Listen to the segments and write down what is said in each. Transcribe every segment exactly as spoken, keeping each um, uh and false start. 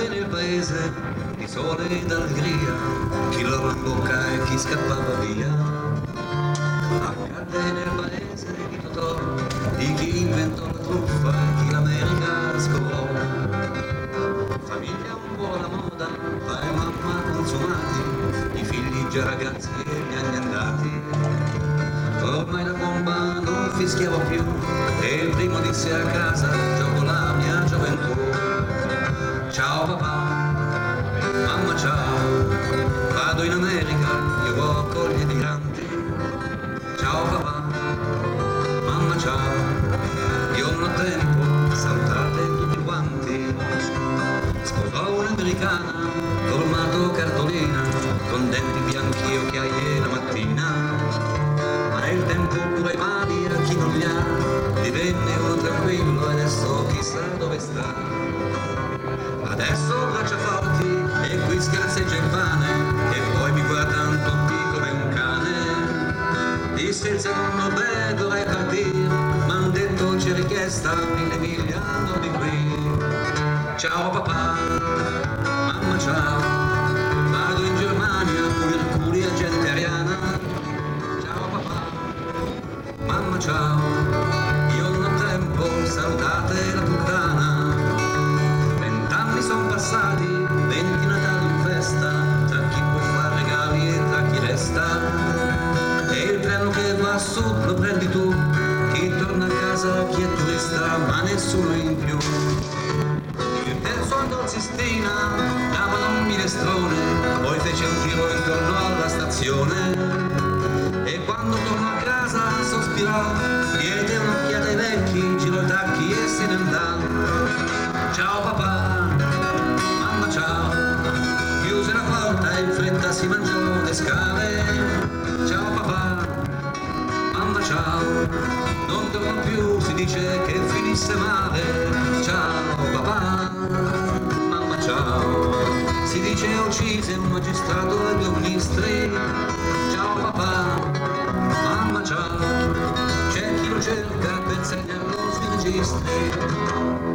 accadde nel paese di sole ed allegria, chi l'ora in bocca e chi scappava via. Accadde nel paese di Totò, di chi inventò la truffa e chi l'America scovò. Famiglia un po' alla moda, pa' e mamma consumati, i figli già ragazzi e gli anni andati. Ormai la bomba non fischiava più e il primo disse a casa: gioco la mia gioventù. Ciao papà, mamma ciao, vado in America, io vo con gli emigranti. Ciao papà, mamma ciao, io non ho tempo, salutate tutti quanti. Sposò un'americana, formato cartolina, con denti bianchi e occhiaie la mattina. Il tempo pure mali a chi non li ha, divenne uno tranquillo e adesso chissà dove sta. Adesso braccia forti e qui scarseggia il pane e poi mi guardano tutti come un cane. Disse il secondo: beh, dovrei partire, m'han detto c'è richiesta mille miglia a nord di qui. Ciao papà, mamma ciao, vado in Germania, pulir curi a gente ariana. Mamma ciao, io non ho tempo, salutate la puttana. Vent'anni son passati, venti Natali in festa, tra chi può fare regali e tra chi resta. E il treno che va su lo prendi tu, chi torna a casa chi è turista, ma nessuno in più. Il terzo andò a Sistina, davano un minestrone, poi fece un giro intorno alla stazione. E quando tornò a casa sospirò, diede un'occhiata ai vecchi, girò i tacchi e se ne andò. Ciao papà, mamma ciao, chiuse la porta e in fretta si mangiò le scale. Ciao papà, mamma ciao, non tornò più, si dice che finisse male. Ciao papà, mamma ciao, si dice uccise un magistrato e due ministri. Ciao papà, mamma ciao, c'è chi lo cerca per segnarlo sui registri.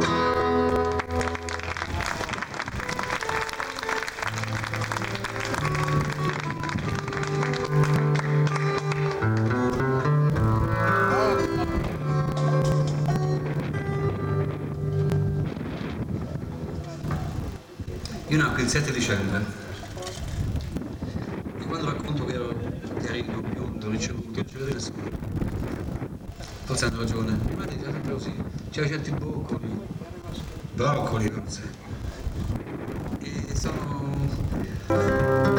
Io nacqui il sette dicembre e quando racconto che ero carino, biondo, ricevuto, non ci vede nessuno. Forse hanno ragione, mi mandi sempre così, c'erano certi boccoli, broccoli, non so. E sono